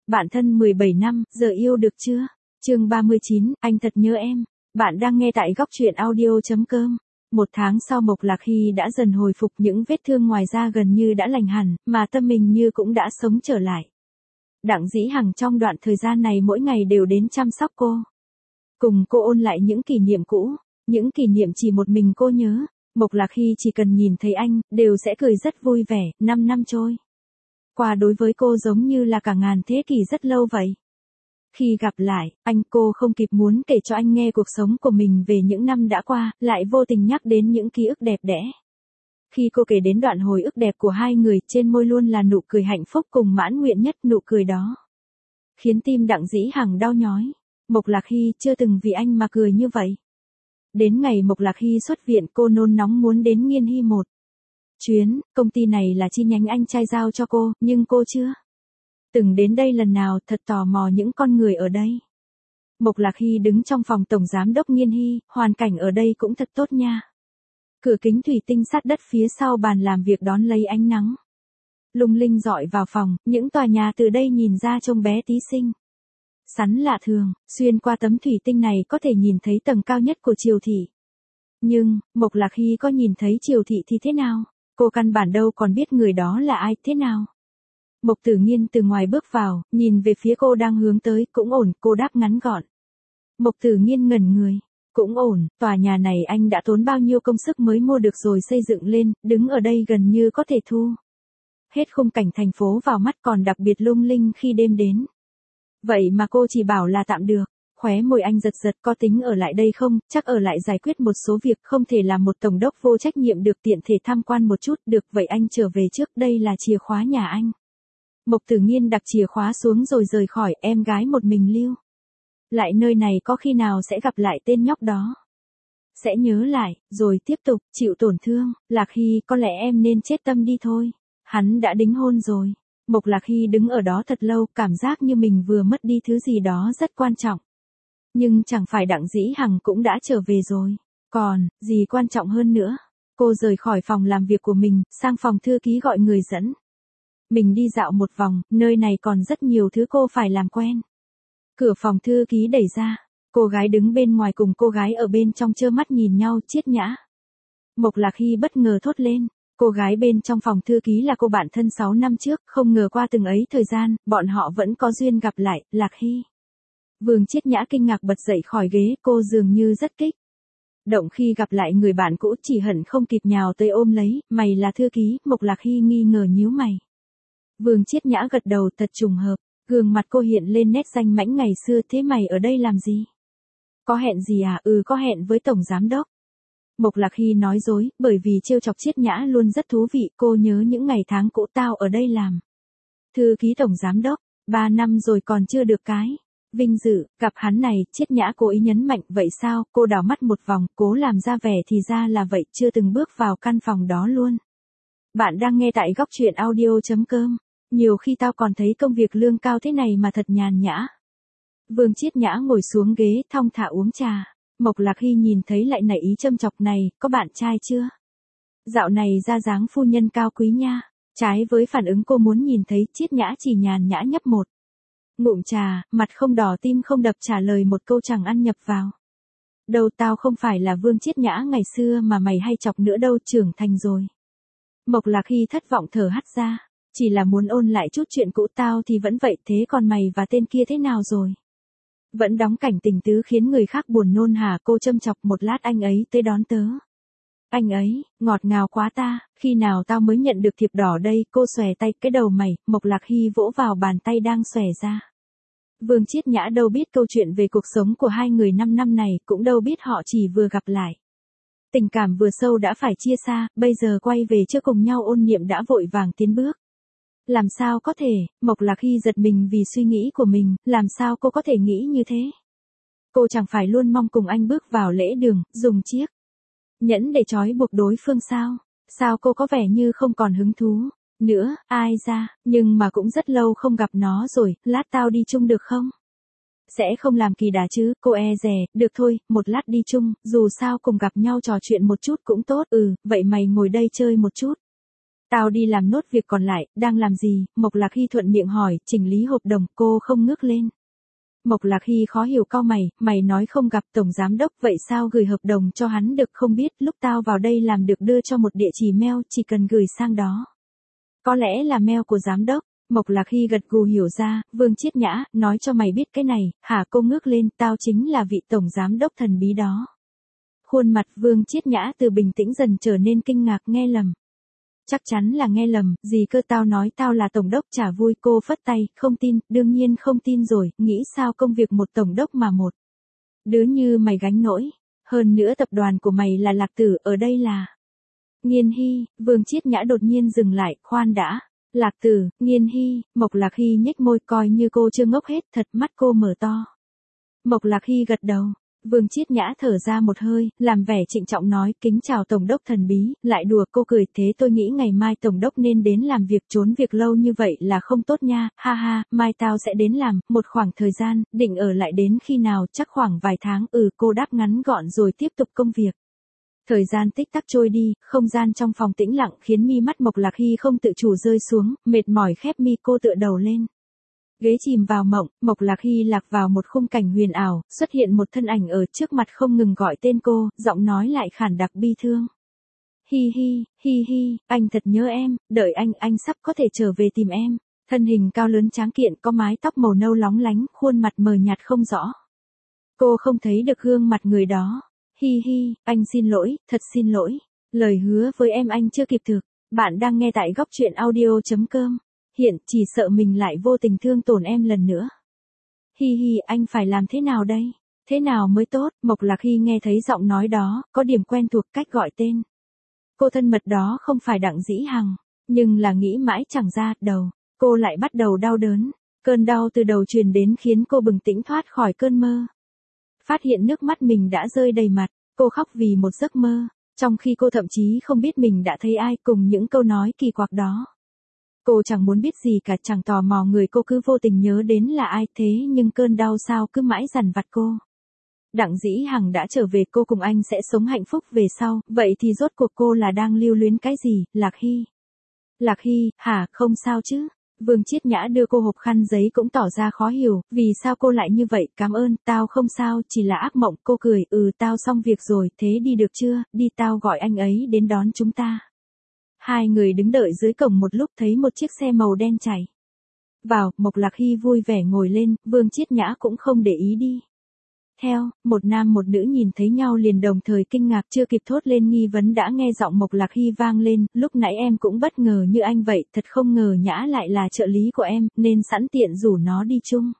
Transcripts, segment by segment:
Bạn thân 17 năm, giờ yêu được chưa? Chương 39, anh thật nhớ em. Bạn đang nghe tại góc truyện audio.com. Một tháng sau Mộc Lạc Hy đã dần hồi phục, những vết thương ngoài da gần như đã lành hẳn, mà tâm mình như cũng đã sống trở lại. Đặng Dĩ Hằng trong đoạn thời gian này mỗi ngày đều đến chăm sóc cô. Cùng cô ôn lại những kỷ niệm cũ, những kỷ niệm chỉ một mình cô nhớ. Mộc Lạc Hy chỉ cần nhìn thấy anh, đều sẽ cười rất vui vẻ. 5 năm trôi qua đối với cô giống như là cả ngàn thế kỷ rất lâu vậy. Khi gặp lại, cô không kịp muốn kể cho anh nghe cuộc sống của mình về những năm đã qua, lại vô tình nhắc đến những ký ức đẹp đẽ. Khi cô kể đến đoạn hồi ức đẹp của hai người, trên môi luôn là nụ cười hạnh phúc cùng mãn nguyện nhất, nụ cười đó khiến tim Đặng Dĩ Hằng đau nhói. Mộc Lạc Hy chưa từng vì anh mà cười như vậy. Đến ngày Mộc Lạc Hy xuất viện, cô nôn nóng muốn đến Nghiên Hy một chuyến. Công ty này là chi nhánh anh trai giao cho cô, nhưng cô chưa từng đến đây lần nào, thật tò mò những con người ở đây. Mộc Lạc Hy đứng trong phòng tổng giám đốc Nghiên Hy, hoàn cảnh ở đây cũng thật tốt nha. Cửa kính thủy tinh sát đất phía sau bàn làm việc đón lấy ánh nắng lung linh rọi vào phòng, những tòa nhà từ đây nhìn ra trông bé tí xinh xắn lạ thường. Xuyên qua tấm thủy tinh này có thể nhìn thấy tầng cao nhất của Triều Thị. Nhưng, Mộc Lạc Hy có nhìn thấy Triều Thị thì thế nào? Cô căn bản đâu còn biết người đó là ai thế nào. Mộc Tử Nghiên từ ngoài bước vào, nhìn về phía cô đang hướng tới. Cũng ổn, cô đáp ngắn gọn. Mộc Tử Nghiên ngẩn người. Cũng ổn, tòa nhà này anh đã tốn bao nhiêu công sức mới mua được rồi xây dựng lên, đứng ở đây gần như có thể thu hết khung cảnh thành phố vào mắt, còn đặc biệt lung linh khi đêm đến. Vậy mà cô chỉ bảo là tạm được. Khóe môi anh giật giật, có tính ở lại đây không? Chắc ở lại giải quyết một số việc, không thể làm một tổng đốc vô trách nhiệm được, tiện thể tham quan một chút. Được vậy anh trở về trước, đây là chìa khóa nhà anh. Mộc Tử Nghiên đặt chìa khóa xuống rồi rời khỏi. Em gái một mình lưu lại nơi này, có khi nào sẽ gặp lại tên nhóc đó. Sẽ nhớ lại, rồi tiếp tục, chịu tổn thương. Lạc Hy, có lẽ em nên chết tâm đi thôi. Hắn đã đính hôn rồi. Mộc Lạc Hy đứng ở đó thật lâu, cảm giác như mình vừa mất đi thứ gì đó rất quan trọng. Nhưng chẳng phải Đặng Dĩ Hằng cũng đã trở về rồi. Còn, gì quan trọng hơn nữa? Cô rời khỏi phòng làm việc của mình, sang phòng thư ký gọi người dẫn mình đi dạo một vòng, nơi này còn rất nhiều thứ cô phải làm quen. Cửa phòng thư ký đẩy ra, cô gái đứng bên ngoài cùng cô gái ở bên trong trơ mắt nhìn nhau. Triết Nhã. Mộc Lạc Hy bất ngờ thốt lên. Cô gái bên trong phòng thư ký là cô bạn thân 6 năm trước, không ngờ qua từng ấy thời gian, bọn họ vẫn có duyên gặp lại. Lạc Hy. Vương Triết Nhã kinh ngạc bật dậy khỏi ghế, cô dường như rất kích động khi gặp lại người bạn cũ, chỉ hận không kịp nhào tới ôm lấy. Mày là thư ký? Mộc Lạc Hy nghi ngờ nhíu mày. Vương Triết Nhã gật đầu, thật trùng hợp. Gương mặt cô hiện lên nét danh mãnh ngày xưa. Thế mày ở đây làm gì? Có hẹn gì à? Có hẹn với tổng giám đốc. Mộc Lạc Hy nói dối, bởi vì trêu chọc Triết Nhã luôn rất thú vị. Cô nhớ những ngày tháng cũ, tao ở đây làm thư ký tổng giám đốc 3 năm rồi còn chưa được cái vinh dự gặp hắn này. Triết Nhã cố ý nhấn mạnh. Vậy sao? Cô đảo mắt một vòng, cố làm ra vẻ thì ra là vậy, chưa từng bước vào căn phòng đó luôn. Bạn đang nghe tại góc truyện audio.com. Nhiều khi tao còn thấy công việc lương cao thế này mà thật nhàn nhã. Vương Triết Nhã ngồi xuống ghế, thong thả uống trà. Mộc Lạc Hy nhìn thấy lại nảy ý châm chọc. Này, có bạn trai chưa? Dạo này ra dáng phu nhân cao quý nha. Trái với phản ứng cô muốn nhìn thấy, Triết Nhã chỉ nhàn nhã nhấp một ngụm trà, mặt không đỏ tim không đập, trả lời một câu chẳng ăn nhập vào. Đâu, tao không phải là Vương Triết Nhã ngày xưa mà mày hay chọc nữa đâu, trưởng thành rồi. Mộc Lạc Hy thất vọng thở hắt ra. Chỉ là muốn ôn lại chút chuyện cũ. Tao thì vẫn vậy, thế còn mày và tên kia thế nào rồi? Vẫn đóng cảnh tình tứ khiến người khác buồn nôn hả? Cô châm chọc. Một lát anh ấy tới đón tớ. Anh ấy, ngọt ngào quá ta, khi nào tao mới nhận được thiệp đỏ đây? Cô xòe tay. Cái đầu mày. Mộc Lạc Hy vỗ vào bàn tay đang xòe ra. Vương Triết Nhã đâu biết câu chuyện về cuộc sống của hai người 5 năm này, cũng đâu biết họ chỉ vừa gặp lại. Tình cảm vừa sâu đã phải chia xa, bây giờ quay về chưa cùng nhau ôn niệm đã vội vàng tiến bước. Làm sao có thể? Mộc Lạc Hy giật mình vì suy nghĩ của mình. Làm sao cô có thể nghĩ như thế? Cô chẳng phải luôn mong cùng anh bước vào lễ đường, dùng chiếc nhẫn để trói buộc đối phương sao? Sao cô có vẻ như không còn hứng thú nữa? Ai ra, nhưng mà cũng rất lâu không gặp nó rồi. Lát tao đi chung được không? Sẽ không làm kỳ đà chứ? Cô e dè. Được thôi, một lát đi chung, dù sao cùng gặp nhau trò chuyện một chút cũng tốt. Vậy mày ngồi đây chơi một chút. Tao đi làm nốt việc còn lại, đang làm gì? Mộc Lạc Hy thuận miệng hỏi, chỉnh lý hợp đồng, cô không ngước lên. Mộc Lạc Hy khó hiểu cau mày, mày nói không gặp tổng giám đốc, vậy sao gửi hợp đồng cho hắn được không biết, lúc tao vào đây làm được đưa cho một địa chỉ mail, chỉ cần gửi sang đó. Có lẽ là mail của giám đốc. Mộc Lạc Hy gật gù hiểu ra, Vương Chiết Nhã, nói cho mày biết cái này, hả? Cô ngước lên, tao chính là vị tổng giám đốc thần bí đó. Khuôn mặt Vương Chiết Nhã từ bình tĩnh dần trở nên kinh ngạc, nghe lầm. Chắc chắn là nghe lầm, gì cơ, tao nói tao là tổng đốc, chả vui. Cô phất tay, không tin, đương nhiên không tin rồi, nghĩ sao công việc một tổng đốc mà một đứa như mày gánh nổi. Hơn nữa tập đoàn của mày là Lạc Tử, ở đây là Nghiên Hy. Vương Chiết Nhã đột nhiên dừng lại, khoan đã. Lạc Tử, Nghiên Hy. Mộc Lạc Hy nhếch môi, coi như cô chưa ngốc hết, thật. Mắt cô mở to. Mộc Lạc Hy gật đầu. Vương Chiết Nhã thở ra một hơi, làm vẻ trịnh trọng nói, kính chào tổng đốc thần bí. Lại đùa, cô cười, thế tôi nghĩ ngày mai tổng đốc nên đến làm việc, trốn việc lâu như vậy là không tốt nha, ha ha, mai tao sẽ đến làm, một khoảng thời gian, định ở lại đến khi nào, chắc khoảng vài tháng. Cô đáp ngắn gọn rồi tiếp tục công việc. Thời gian tích tắc trôi đi, không gian trong phòng tĩnh lặng khiến mi mắt Mộc Lạc Hy không tự chủ rơi xuống, mệt mỏi khép mi, cô tựa đầu lên ghế chìm vào mộng. Mộc Lạc Hy lạc vào một khung cảnh huyền ảo, xuất hiện một thân ảnh ở trước mặt không ngừng gọi tên cô, giọng nói lại khản đặc bi thương. Hi hi, anh thật nhớ em, đợi anh sắp có thể trở về tìm em. Thân hình cao lớn tráng kiện, có mái tóc màu nâu lóng lánh, khuôn mặt mờ nhạt không rõ. Cô không thấy được gương mặt người đó. Hi, anh xin lỗi, thật xin lỗi. Lời hứa với em anh chưa kịp thực. Bạn đang nghe tại góc truyện audio.com. Hiện chỉ sợ mình lại vô tình thương tổn em lần nữa. Hi, anh phải làm thế nào đây? Thế nào mới tốt? Mộc Lạc Hy nghe thấy giọng nói đó, có điểm quen thuộc, cách gọi tên cô thân mật đó không phải Đặng Dĩ Hằng, nhưng là nghĩ mãi chẳng ra, đầu cô lại bắt đầu đau đớn. Cơn đau từ đầu truyền đến khiến cô bừng tỉnh thoát khỏi cơn mơ. Phát hiện nước mắt mình đã rơi đầy mặt, cô khóc vì một giấc mơ, trong khi cô thậm chí không biết mình đã thấy ai cùng những câu nói kỳ quặc đó. Cô chẳng muốn biết gì cả, chẳng tò mò người cô cứ vô tình nhớ đến là ai, thế nhưng cơn đau sao cứ mãi dằn vặt cô. Đặng Dĩ Hằng đã trở về, cô cùng anh sẽ sống hạnh phúc về sau, vậy thì rốt cuộc cô là đang lưu luyến cái gì? Lạc Hy. Lạc Hy, hả, không sao chứ? Vương Chiết Nhã đưa cô hộp khăn giấy cũng tỏ ra khó hiểu, vì sao cô lại như vậy? Cảm ơn, tao không sao, chỉ là ác mộng. Cô cười, tao xong việc rồi, thế đi được chưa? Đi, tao gọi anh ấy đến đón chúng ta. Hai người đứng đợi dưới cổng một lúc, thấy một chiếc xe màu đen chạy vào. Mộc Lạc Hy vui vẻ ngồi lên, Vương Chiết Nhã cũng không để ý đi theo. Một nam một nữ nhìn thấy nhau liền đồng thời kinh ngạc, chưa kịp thốt lên nghi vấn đã nghe giọng Mộc Lạc Hy vang lên, lúc nãy em cũng bất ngờ như anh vậy, thật không ngờ Nhã lại là trợ lý của em, nên sẵn tiện rủ nó đi chung.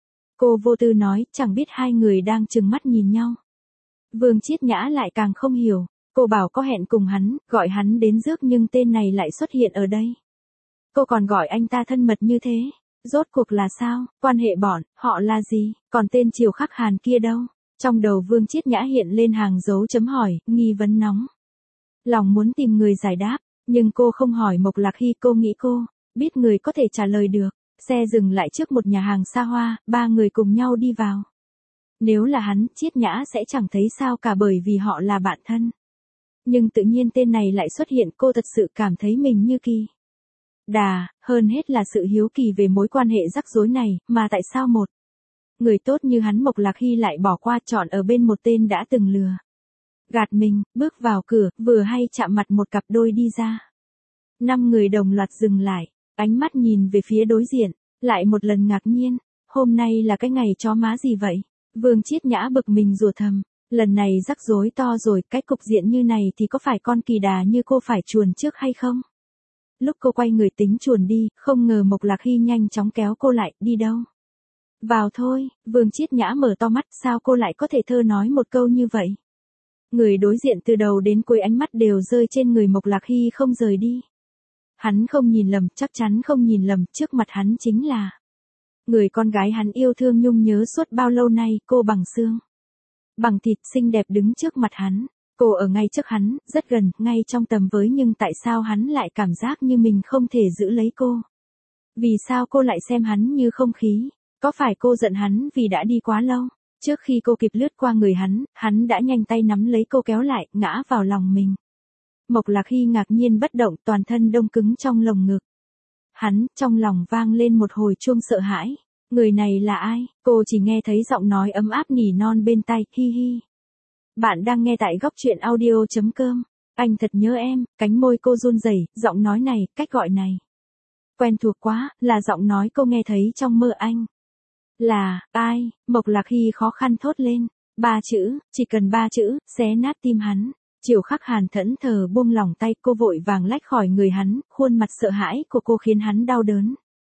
Cô vô tư nói, chẳng biết hai người đang trừng mắt nhìn nhau. Vương Chiết Nhã lại càng không hiểu, cô bảo có hẹn cùng hắn, gọi hắn đến rước nhưng tên này lại xuất hiện ở đây. Cô còn gọi anh ta thân mật như thế. Rốt cuộc là sao? Quan hệ bọn họ là gì? Còn tên Triều Khắc Hàn kia đâu? Trong đầu Vương Chiết Nhã hiện lên hàng dấu chấm hỏi, nghi vấn nóng lòng muốn tìm người giải đáp, nhưng cô không hỏi Mộc Lạc Hy, cô nghĩ cô biết người có thể trả lời được. Xe dừng lại trước một nhà hàng xa hoa, ba người cùng nhau đi vào. Nếu là hắn, Chiết Nhã sẽ chẳng thấy sao cả bởi vì họ là bạn thân. Nhưng tự nhiên tên này lại xuất hiện, cô thật sự cảm thấy mình như kỳ đà, hơn hết là sự hiếu kỳ về mối quan hệ rắc rối này, mà tại sao một người tốt như hắn Mộc Lạc Hy lại bỏ qua, chọn ở bên một tên đã từng lừa gạt mình. Bước vào cửa, vừa hay chạm mặt một cặp đôi đi ra. 5 người đồng loạt dừng lại, ánh mắt nhìn về phía đối diện, lại một lần ngạc nhiên. Hôm nay là cái ngày chó má gì vậy? Vương Chiết Nhã bực mình rủa thầm, lần này rắc rối to rồi, cái cục diện như này thì có phải con kỳ đà như cô phải chuồn trước hay không? Lúc cô quay người tính chuồn đi, không ngờ Mộc Lạc Hy nhanh chóng kéo cô lại, đi đâu? Vào thôi. Vương Chiết Nhã mở to mắt, sao cô lại có thể thơ nói một câu như vậy? Người đối diện từ đầu đến cuối ánh mắt đều rơi trên người Mộc Lạc Hy không rời đi. Hắn không nhìn lầm, chắc chắn không nhìn lầm, trước mặt hắn chính là người con gái hắn yêu thương nhung nhớ suốt bao lâu nay, cô bằng xương bằng thịt, xinh đẹp đứng trước mặt hắn. Cô ở ngay trước hắn, rất gần, ngay trong tầm với, nhưng tại sao hắn lại cảm giác như mình không thể giữ lấy cô? Vì sao cô lại xem hắn như không khí? Có phải cô giận hắn vì đã đi quá lâu? Trước khi cô kịp lướt qua người hắn, hắn đã nhanh tay nắm lấy cô kéo lại, ngã vào lòng mình. Mộc Lạc Hy ngạc nhiên bất động, toàn thân đông cứng trong lồng ngực. Hắn, trong lòng vang lên một hồi chuông sợ hãi. Người này là ai? Cô chỉ nghe thấy giọng nói ấm áp nỉ non bên tai, hi hi. Bạn đang nghe tại góc truyện audio.com. Anh thật nhớ em, cánh môi cô run rẩy, giọng nói này, cách gọi này. Quen thuộc quá, là giọng nói cô nghe thấy trong mơ anh. Là, ai? Mộc Lạc Hy khó khăn thốt lên. 3 chữ, chỉ cần 3 chữ, xé nát tim hắn. Triều Khắc Hàn thẫn thờ buông lỏng tay, cô vội vàng lách khỏi người hắn, khuôn mặt sợ hãi của cô khiến hắn đau đớn.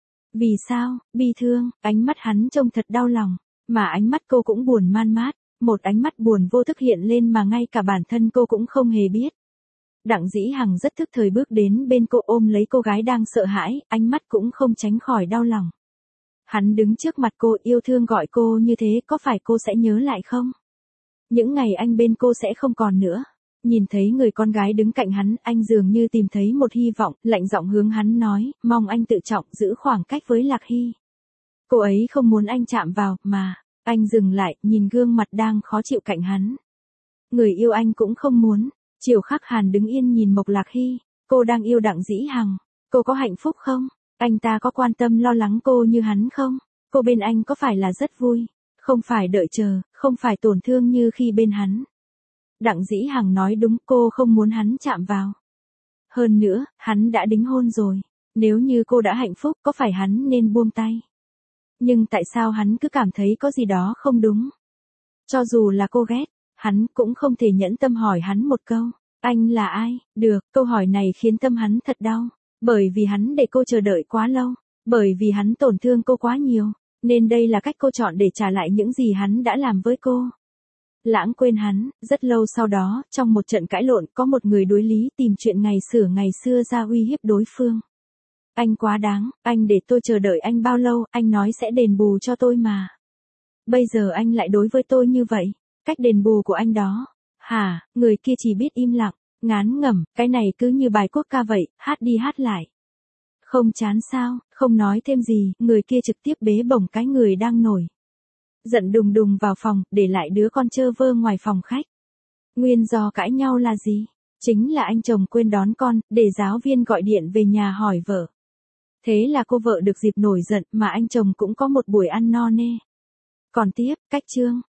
Vì sao? Bi thương, ánh mắt hắn trông thật đau lòng, mà ánh mắt cô cũng buồn man mát, một ánh mắt buồn vô thức hiện lên mà ngay cả bản thân cô cũng không hề biết. Đặng Dĩ Hằng rất thức thời bước đến bên cô ôm lấy cô gái đang sợ hãi, ánh mắt cũng không tránh khỏi đau lòng. Hắn đứng trước mặt cô yêu thương gọi cô như thế, có phải cô sẽ nhớ lại không? Những ngày anh bên cô sẽ không còn nữa. Nhìn thấy người con gái đứng cạnh hắn, anh dường như tìm thấy một hy vọng, lạnh giọng hướng hắn nói, mong anh tự trọng giữ khoảng cách với Lạc Hy. Cô ấy không muốn anh chạm vào, mà. Anh dừng lại, nhìn gương mặt đang khó chịu cạnh hắn. Người yêu anh cũng không muốn. Triều Khắc Hàn đứng yên nhìn Mộc Lạc Hy. Cô đang yêu Đặng Dĩ Hằng. Cô có hạnh phúc không? Anh ta có quan tâm lo lắng cô như hắn không? Cô bên anh có phải là rất vui? Không phải đợi chờ, không phải tổn thương như khi bên hắn. Đặng Dĩ Hằng nói đúng, cô không muốn hắn chạm vào. Hơn nữa, hắn đã đính hôn rồi. Nếu như cô đã hạnh phúc, có phải hắn nên buông tay? Nhưng tại sao hắn cứ cảm thấy có gì đó không đúng? Cho dù là cô ghét, hắn cũng không thể nhẫn tâm hỏi hắn một câu. Anh là ai? Được, câu hỏi này khiến tâm hắn thật đau. Bởi vì hắn để cô chờ đợi quá lâu. Bởi vì hắn tổn thương cô quá nhiều. Nên đây là cách cô chọn để trả lại những gì hắn đã làm với cô. Lãng quên hắn, rất lâu sau đó, trong một trận cãi lộn, có một người đối lý tìm chuyện ngày xưa ra uy hiếp đối phương. Anh quá đáng, anh để tôi chờ đợi anh bao lâu, anh nói sẽ đền bù cho tôi mà. Bây giờ anh lại đối với tôi như vậy, cách đền bù của anh đó. Hả, người kia chỉ biết im lặng, ngán ngẩm, cái này cứ như bài quốc ca vậy, hát đi hát lại. Không chán sao, không nói thêm gì, người kia trực tiếp bế bổng cái người đang nổi giận đùng đùng vào phòng, để lại đứa con trơ vơ ngoài phòng khách. Nguyên do cãi nhau là gì? Chính là anh chồng quên đón con, để giáo viên gọi điện về nhà hỏi vợ. Thế là cô vợ được dịp nổi giận, mà anh chồng cũng có một buổi ăn no nê. Còn tiếp, cách chương.